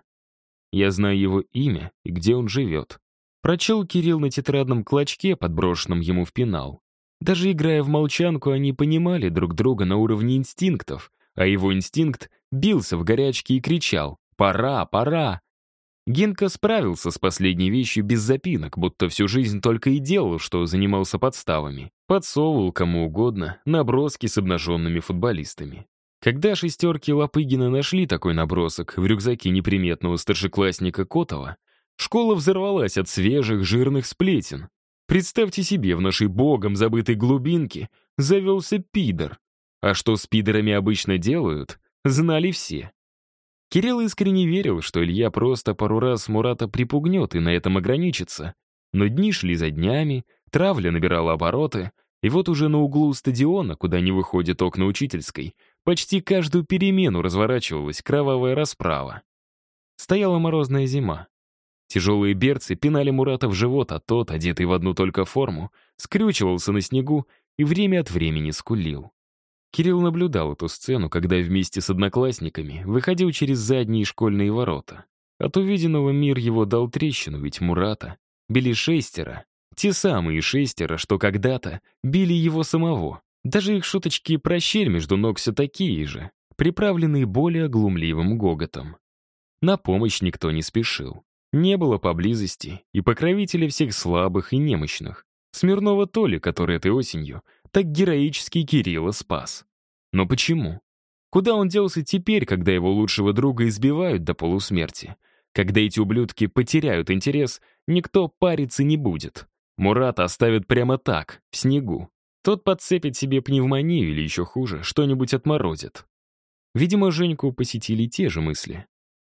Я знаю его имя и где он живет. Прочел Кирилл на тетрадном клочке, подброшенном ему в пенал. Даже играя в молчанку, они понимали друг друга на уровне инстинктов, а его инстинкт бился в горячке и кричал: «Пора, пора!». Генка справился с последней вещью без запинок, будто всю жизнь только и делал, что занимался подставами. Подсовывал кому угодно наброски с обнаженными футболистами. Когда шестерки Лопыгина нашли такой набросок в рюкзаке неприметного старшеклассника Котова, школа взорвалась от свежих жирных сплетен. Представьте себе, в нашей богом забытой глубинке завелся пидор. А что с пидорами обычно делают, знали все. Кирилл искренне верил, что Илья просто пару раз Мурата припугнет и на этом ограничится. Но дни шли за днями, травля набирала обороты, и вот уже на углу стадиона, куда не выходят окна учительской, почти каждую перемену разворачивалась кровавая расправа. Стояла морозная зима. Тяжелые берцы пинали Мурата в живот, а тот, одетый в одну только форму, скрючивался на снегу и время от времени скулил. Кирилл наблюдал эту сцену, когда вместе с одноклассниками выходил через задние школьные ворота. От увиденного мир его дал трещину, ведь Мурата били шестеро. Те самые шестеро, что когда-то били его самого. Даже их шуточки про щель между ног все такие же, приправленные более глумливым гоготом. На помощь никто не спешил. Не было поблизости и покровителя всех слабых и немощных. Смирнова Толи, который этой осенью так героически Кирилла спас. Но почему? Куда он делся теперь, когда его лучшего друга избивают до полусмерти? Когда эти ублюдки потеряют интерес, никто париться не будет. Мурата оставят прямо так, в снегу. Тот подцепит себе пневмонию или еще хуже, что-нибудь отморозит. Видимо, Женьку посетили те же мысли.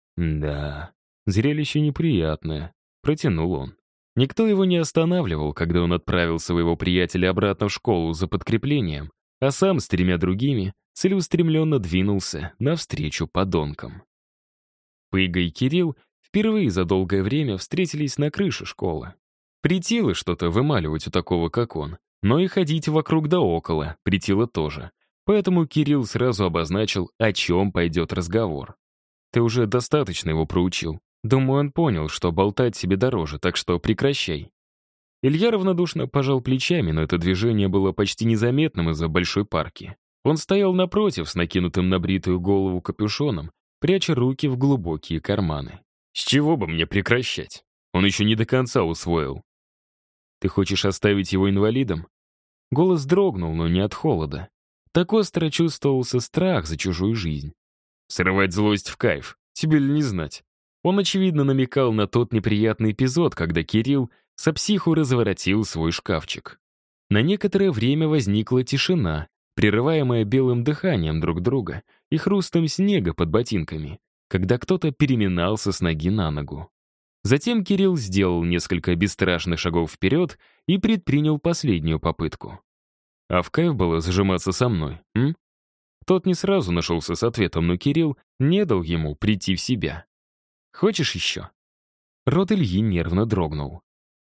Да, зрелище неприятное, протянул он. Никто его не останавливал, когда он отправил своего приятеля обратно в школу за подкреплением, а сам с 3 другими целеустремленно двинулся навстречу подонкам. Пыга и Кирилл впервые за долгое время встретились на крыше школы. Притило что-то вымаливать у такого, как он, но и ходить вокруг да около притило тоже. Поэтому Кирилл сразу обозначил, о чем пойдет разговор. «Ты уже достаточно его проучил. Думаю, он понял, что болтать себе дороже, так что прекращай». Илья равнодушно пожал плечами, но это движение было почти незаметным из-за большой парки. Он стоял напротив с накинутым на бритую голову капюшоном, пряча руки в глубокие карманы. «С чего бы мне прекращать? Он еще не до конца усвоил». «Ты хочешь оставить его инвалидом?» Голос дрогнул, но не от холода. Так остро чувствовался страх за чужую жизнь. Срывать злость в кайф, тебе ли не знать. Он, очевидно, намекал на тот неприятный эпизод, когда Кирилл со психу разворотил свой шкафчик. На некоторое время возникла тишина, прерываемая белым дыханием друг друга и хрустом снега под ботинками, когда кто-то переминался с ноги на ногу. Затем Кирилл сделал несколько бесстрашных шагов вперед и предпринял последнюю попытку. А в кайф было зажиматься со мной, м? Тот не сразу нашелся с ответом, но Кирилл не дал ему прийти в себя. «Хочешь еще?» Рот Ильи нервно дрогнул.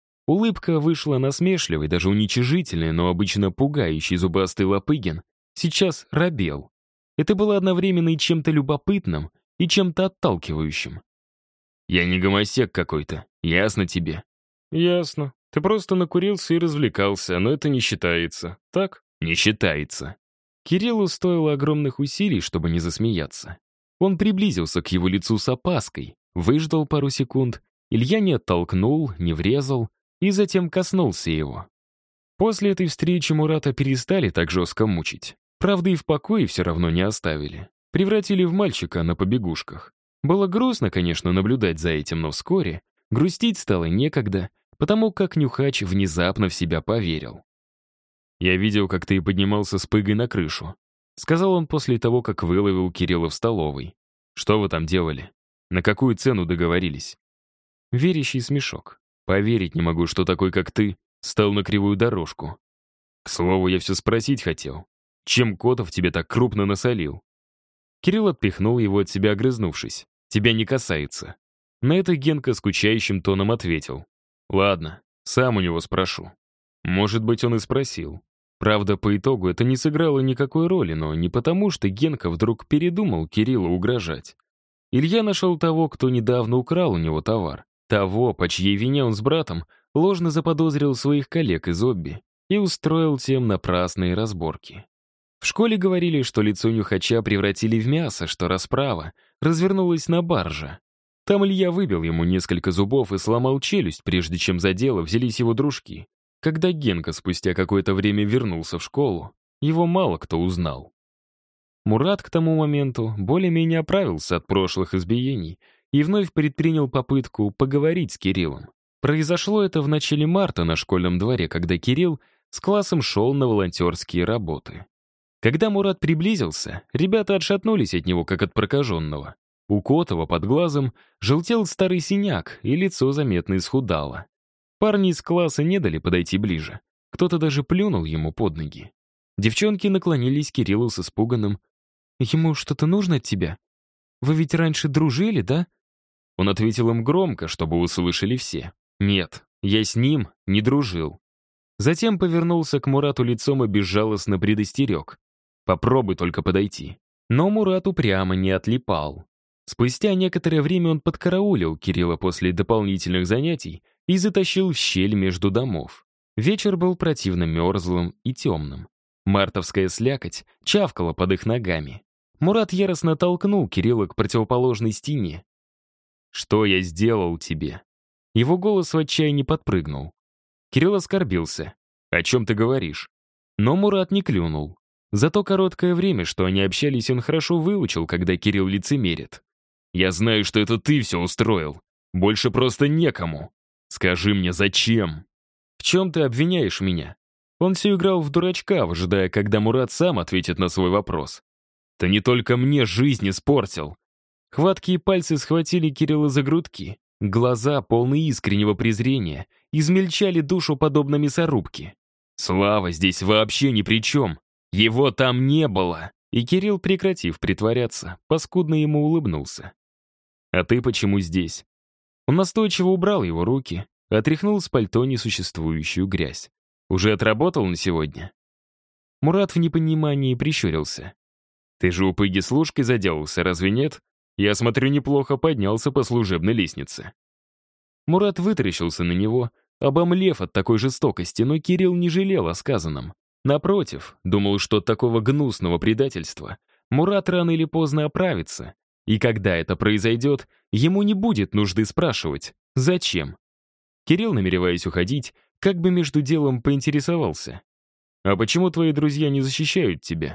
Улыбка вышла насмешливой, даже уничижительной, но обычно пугающий зубастый Лопыгин сейчас робел. Это было одновременно и чем-то любопытным, и чем-то отталкивающим. «Я не гомосек какой-то, ясно тебе?» «Ясно. Ты просто накурился и развлекался, но это не считается, так?» «Не считается». Кириллу стоило огромных усилий, чтобы не засмеяться. Он приблизился к его лицу с опаской, выждал пару секунд, Илья не оттолкнул, не врезал, и затем коснулся его. После этой встречи Мурата перестали так жестко мучить. Правда, и в покое все равно не оставили. Превратили в мальчика на побегушках. Было грустно, конечно, наблюдать за этим, но вскоре грустить стало некогда, потому как Нюхач внезапно в себя поверил. «Я видел, как ты поднимался с Пыгой на крышу», — сказал он после того, как выловил Кирилла в столовой. «Что вы там делали? На какую цену договорились?» Верящий смешок. «Поверить не могу, что такой, как ты, стал на кривую дорожку. К слову, я все спросить хотел. Чем Котов тебе так крупно насолил?» Кирилл отпихнул его от себя, огрызнувшись. «Тебя не касается». На это Генка скучающим тоном ответил. «Ладно, сам у него спрошу». Может быть, он и спросил. Правда, по итогу это не сыграло никакой роли, но не потому, что Генка вдруг передумал Кириллу угрожать. Илья нашел того, кто недавно украл у него товар. Того, по чьей вине он с братом ложно заподозрил своих коллег из Обби и устроил тем напрасные разборки. В школе говорили, что лицо Нюхача превратили в мясо, что расправа развернулась на барже. Там Илья выбил ему несколько зубов и сломал челюсть, прежде чем за дело взялись его дружки. Когда Генка спустя какое-то время вернулся в школу, его мало кто узнал. Мурат к тому моменту более-менее оправился от прошлых избиений и вновь предпринял попытку поговорить с Кириллом. Произошло это в начале марта на школьном дворе, когда Кирилл с классом шел на волонтерские работы. Когда Мурат приблизился, ребята отшатнулись от него, как от прокаженного. У Котова под глазом желтел старый синяк, и лицо заметно исхудало. Парни из класса не дали подойти ближе. Кто-то даже плюнул ему под ноги. Девчонки наклонились к Кириллу с испуганным: «Ему что-то нужно от тебя? Вы ведь раньше дружили, да?» Он ответил им громко, чтобы услышали все. «Нет, я с ним не дружил». Затем повернулся к Мурату лицом и безжалостно предостерег: «Попробуй только подойти». Но Мурат упрямо не отлипал. Спустя некоторое время он подкараулил Кирилла после дополнительных занятий и затащил в щель между домов. Вечер был противно мерзлым и темным. Мартовская слякоть чавкала под их ногами. Мурат яростно толкнул Кирилла к противоположной стене. «Что я сделал тебе?» Его голос в отчаянии подпрыгнул. Кирилл оскорбился. «О чем ты говоришь?» Но Мурат не клюнул. За то короткое время, что они общались, он хорошо выучил, когда Кирилл лицемерит. «Я знаю, что это ты все устроил. Больше просто некому. Скажи мне, зачем? В чем ты обвиняешь меня?» Он все играл в дурачка, ожидая, когда Мурат сам ответит на свой вопрос. «Ты не только мне жизнь испортил». Хваткие пальцы схватили Кирилла за грудки. Глаза, полные искреннего презрения, измельчали душу подобно мясорубке. «Слава здесь вообще ни при чем. Его там не было». И Кирилл, прекратив притворяться, паскудно ему улыбнулся. «А ты почему здесь?» Он настойчиво убрал его руки, отряхнул с пальто несуществующую грязь. «Уже отработал на сегодня?» Мурат в непонимании прищурился. «Ты же у Пыги служкой заделался, разве нет? Я смотрю, неплохо поднялся по служебной лестнице». Мурат вытаращился на него, обомлев от такой жестокости, но Кирилл не жалел о сказанном. Напротив, думал, что от такого гнусного предательства Мурат рано или поздно оправится, и когда это произойдет, ему не будет нужды спрашивать «Зачем?». Кирилл, намереваясь уходить, как бы между делом поинтересовался: «А почему твои друзья не защищают тебя?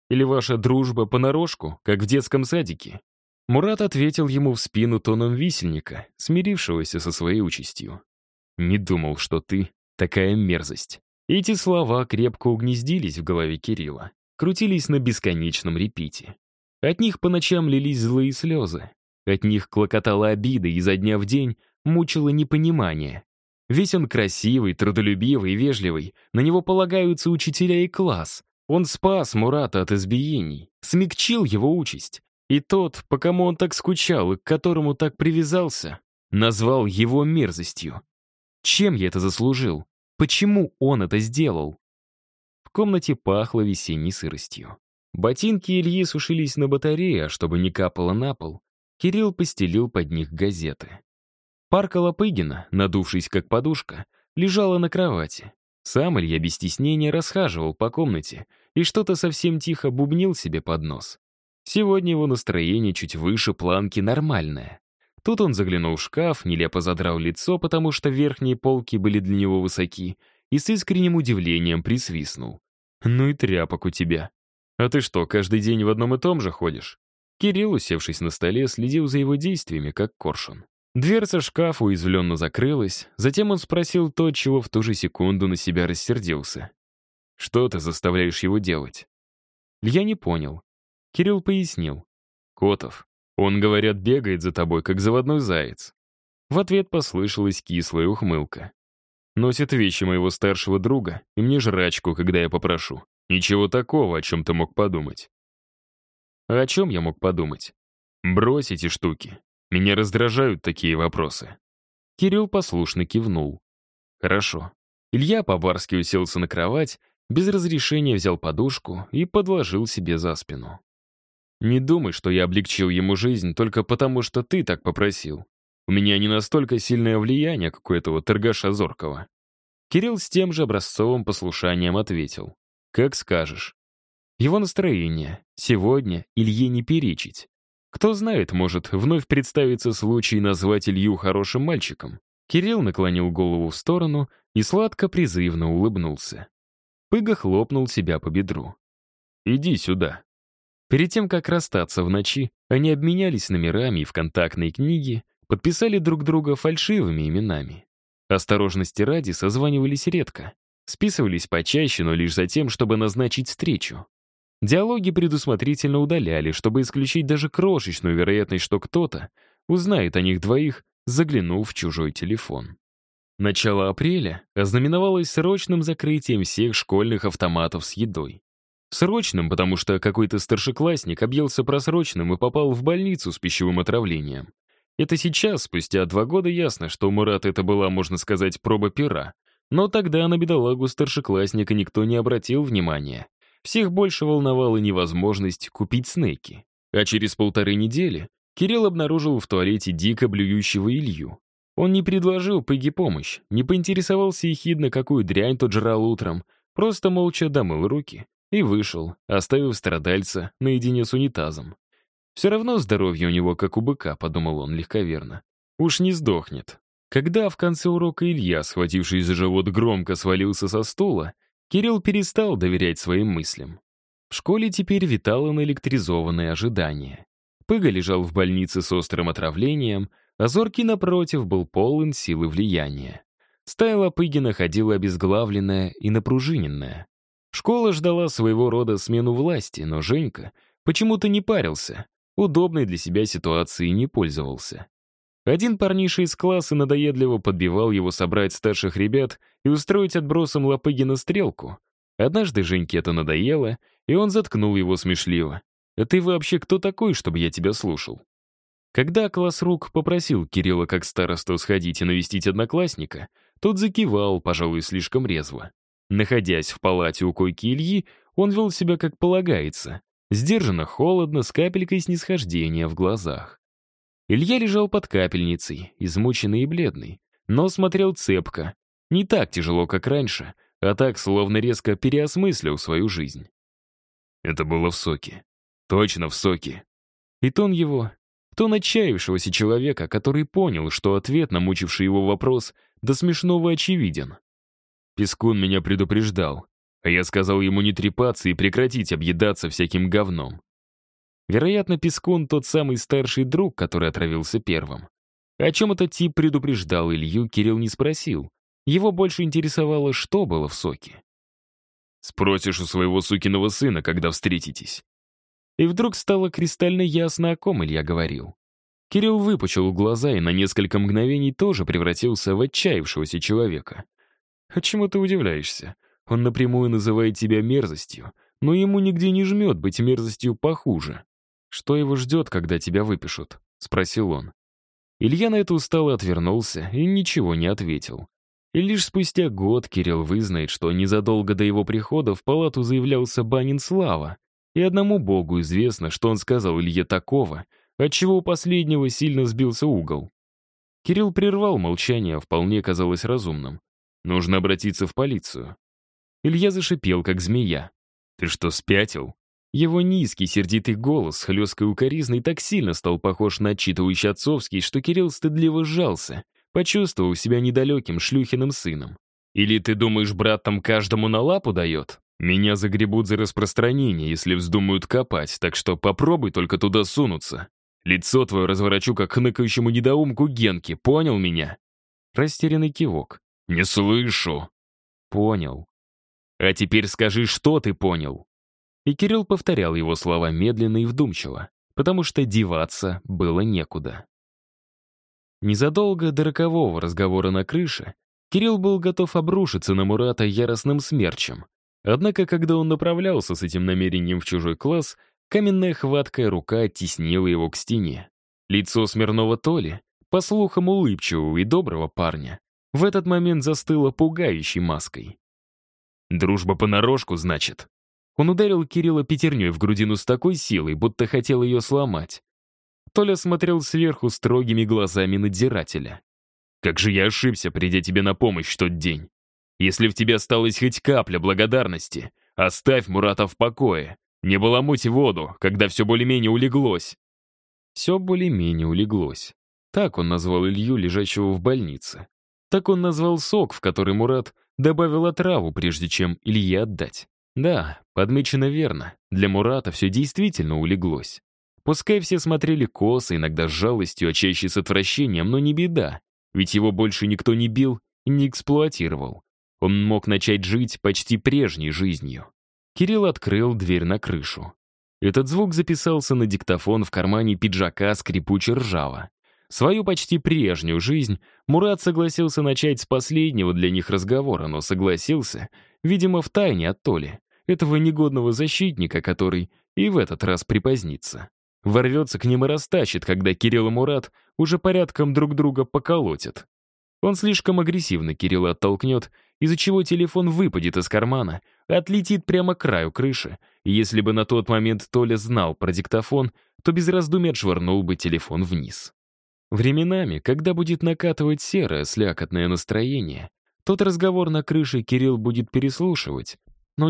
Или ваша дружба понарошку, как в детском садике?» Мурат ответил ему в спину тоном висельника, смирившегося со своей участью. «Не думал, что ты такая мерзость». Эти слова крепко угнездились в голове Кирилла, крутились на бесконечном репите. От них по ночам лились злые слезы. От них клокотала обида, и изо дня в день мучило непонимание. Весь он красивый, трудолюбивый, вежливый, на него полагаются учителя и класс. Он спас Мурата от избиений, смягчил его участь. И тот, по кому он так скучал и к которому так привязался, назвал его мерзостью. Чем я это заслужил? Почему он это сделал? В комнате пахло весенней сыростью. Ботинки Ильи сушились на батарее, а чтобы не капало на пол, Кирилл постелил под них газеты. Парка Лопыгина, надувшись как подушка, лежала на кровати. Сам Илья без стеснения расхаживал по комнате и что-то совсем тихо бубнил себе под нос. Сегодня его настроение чуть выше планки нормальное. Тут он заглянул в шкаф, нелепо задрал лицо, потому что верхние полки были для него высоки, и с искренним удивлением присвистнул. «Ну и тряпок у тебя. А ты что, каждый день в одном и том же ходишь?» Кирилл, усевшись на столе, следил за его действиями, как коршун. Дверца шкафа уязвленно закрылась, затем он спросил то, чего в ту же секунду на себя рассердился. «Что ты заставляешь его делать?» Илья не понял. Кирилл пояснил. «Котов, он, говорят, бегает за тобой, как заводной заяц». В ответ послышалась кислая ухмылка. «Носит вещи моего старшего друга и мне жрачку, когда я попрошу. Ничего такого, о чем ты мог подумать». «А о чем я мог подумать?» «Брось эти штуки. Меня раздражают такие вопросы». Кирилл послушно кивнул. «Хорошо». Илья по-барски уселся на кровать, без разрешения взял подушку и подложил себе за спину. «Не думай, что я облегчил ему жизнь только потому, что ты так попросил. У меня не настолько сильное влияние, как у этого торгаша Зоркова». Кирилл с тем же образцовым послушанием ответил. «Как скажешь». Его настроение сегодня Илье не перечить. Кто знает, может, вновь представится случай назвать Илью хорошим мальчиком. Кирилл наклонил голову в сторону и сладко-призывно улыбнулся. Пыга хлопнул себя по бедру. «Иди сюда». Перед тем, как расстаться в ночи, они обменялись номерами и в контактной книге подписали друг друга фальшивыми именами. Осторожности ради созванивались редко, списывались почаще, но лишь за тем, чтобы назначить встречу. Диалоги предусмотрительно удаляли, чтобы исключить даже крошечную вероятность, что кто-то узнает о них двоих, заглянув в чужой телефон. Начало апреля ознаменовалось срочным закрытием всех школьных автоматов с едой. Срочным, потому что какой-то старшеклассник объелся просроченным и попал в больницу с пищевым отравлением. Это сейчас, спустя 2 года, ясно, что у Мурата это была, можно сказать, проба пера. Но тогда на бедолагу старшеклассника никто не обратил внимания. Всех больше волновала невозможность купить снеки. А через 1,5 недели Кирилл обнаружил в туалете дико блюющего Илью. Он не предложил Пыге помощь, не поинтересовался ехидно, какую дрянь тот жрал утром, просто молча домыл руки и вышел, оставив страдальца наедине с унитазом. «Все равно здоровье у него, как у быка», — подумал он легковерно. «Уж не сдохнет». Когда в конце урока Илья, схватившись за живот, громко свалился со стула, Кирилл перестал доверять своим мыслям. В школе теперь витало наэлектризованное ожидание. Пыга лежал в больнице с острым отравлением, а Зоркий, напротив, был полон силы влияния. Стая Лопыгина ходила обезглавленная и напружиненная. Школа ждала своего рода смену власти, но Женька почему-то не парился, удобной для себя ситуацией не пользовался. Один парниша из класса надоедливо подбивал его собрать старших ребят и устроить отбросом Лопыгина стрелку. Однажды Женьке это надоело, и он заткнул его смешливо. «А ты вообще кто такой, чтобы я тебя слушал?» Когда классрук попросил Кирилла как старосту сходить и навестить одноклассника, тот закивал, пожалуй, слишком резво. Находясь в палате у койки Ильи, он вел себя как полагается, сдержанно, холодно, с капелькой снисхождения в глазах. Илья лежал под капельницей, измученный и бледный, но смотрел цепко, не так тяжело, как раньше, а так, словно резко переосмыслил свою жизнь. Это было в соке. Точно в соке. И тон его, тон отчаявшегося человека, который понял, что ответ на мучивший его вопрос до смешного очевиден. Пескун меня предупреждал. А я сказал ему не трепаться и прекратить объедаться всяким говном. Вероятно, Пескун — тот самый старший друг, который отравился первым. О чем этот тип предупреждал Илью, Кирилл не спросил. Его больше интересовало, что было в соке. «Спросишь у своего сукиного сына, когда встретитесь». И вдруг стало кристально ясно, о ком Илья говорил. Кирилл выпучил глаза и на несколько мгновений тоже превратился в отчаявшегося человека. «А чему ты удивляешься? Он напрямую называет тебя мерзостью, но ему нигде не жмет быть мерзостью похуже. Что его ждет, когда тебя выпишут?» — спросил он. Илья на это устало отвернулся и ничего не ответил. И лишь спустя год Кирилл вызнает, что незадолго до его прихода в палату заявлялся Банин Слава, и одному Богу известно, что он сказал Илье такого, отчего у последнего сильно сбился угол. Кирилл прервал молчание, вполне казалось разумным. Нужно обратиться в полицию. Илья зашипел, как змея. «Ты что, спятил?» Его низкий, сердитый голос с хлесткой укоризной так сильно стал похож на отчитывающий отцовский, что Кирилл стыдливо сжался, почувствовав себя недалеким шлюхиным сыном. «Или ты думаешь, брат там каждому на лапу дает? Меня загребут за распространение, если вздумают копать, так что попробуй только туда сунуться. Лицо твое разворачу, как хныкающему недоумку Генке, понял меня?» Растерянный кивок. «Не слышу». «Понял». «А теперь скажи, что ты понял?» И Кирилл повторял его слова медленно и вдумчиво, потому что деваться было некуда. Незадолго до рокового разговора на крыше Кирилл был готов обрушиться на Мурата яростным смерчем. Однако, когда он направлялся с этим намерением в чужой класс, каменная хваткая рука оттеснила его к стене. Лицо Смирнова Толи, по слухам улыбчивого и доброго парня, в этот момент застыло пугающей маской. «Дружба понарошку, значит?» Он ударил Кирилла пятерней в грудину с такой силой, будто хотел ее сломать. Толя смотрел сверху строгими глазами надзирателя. «Как же я ошибся, придя тебе на помощь в тот день. Если в тебе осталась хоть капля благодарности, оставь Мурата в покое. Не баламуть воду, когда все более-менее улеглось». Все более-менее улеглось. Так он назвал Илью, лежащего в больнице. Так он назвал сок, в который Мурат добавил отраву, прежде чем Илье отдать. Да, подмечено верно. Для Мурата все действительно улеглось. Пускай все смотрели косо, иногда с жалостью, а чаще с отвращением, но не беда. Ведь его больше никто не бил и не эксплуатировал. Он мог начать жить почти прежней жизнью. Кирилл открыл дверь на крышу. Этот звук записался на диктофон в кармане пиджака скрипуче ржаво. Свою почти прежнюю жизнь Мурат согласился начать с последнего для них разговора, но согласился, видимо, втайне от Толи, этого негодного защитника, который и в этот раз припозднится. Ворвется к ним и растащит, когда Кирилл и Мурат уже порядком друг друга поколотят. Он слишком агрессивно Кирилла оттолкнет, из-за чего телефон выпадет из кармана, отлетит прямо к краю крыши, и если бы на тот момент Толя знал про диктофон, то без раздумий отшвырнул бы телефон вниз. Временами, когда будет накатывать серое, слякотное настроение, тот разговор на крыше Кирилл будет переслушивать, но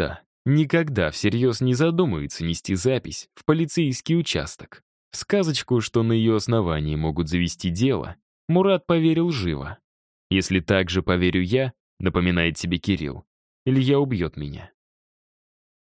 никогда всерьез не задумается нести запись в полицейский участок. В сказочку, что на ее основании могут завести дело, Мурат поверил живо. «Если так же поверю я», — напоминает себе Кирилл, — «Илья убьет меня».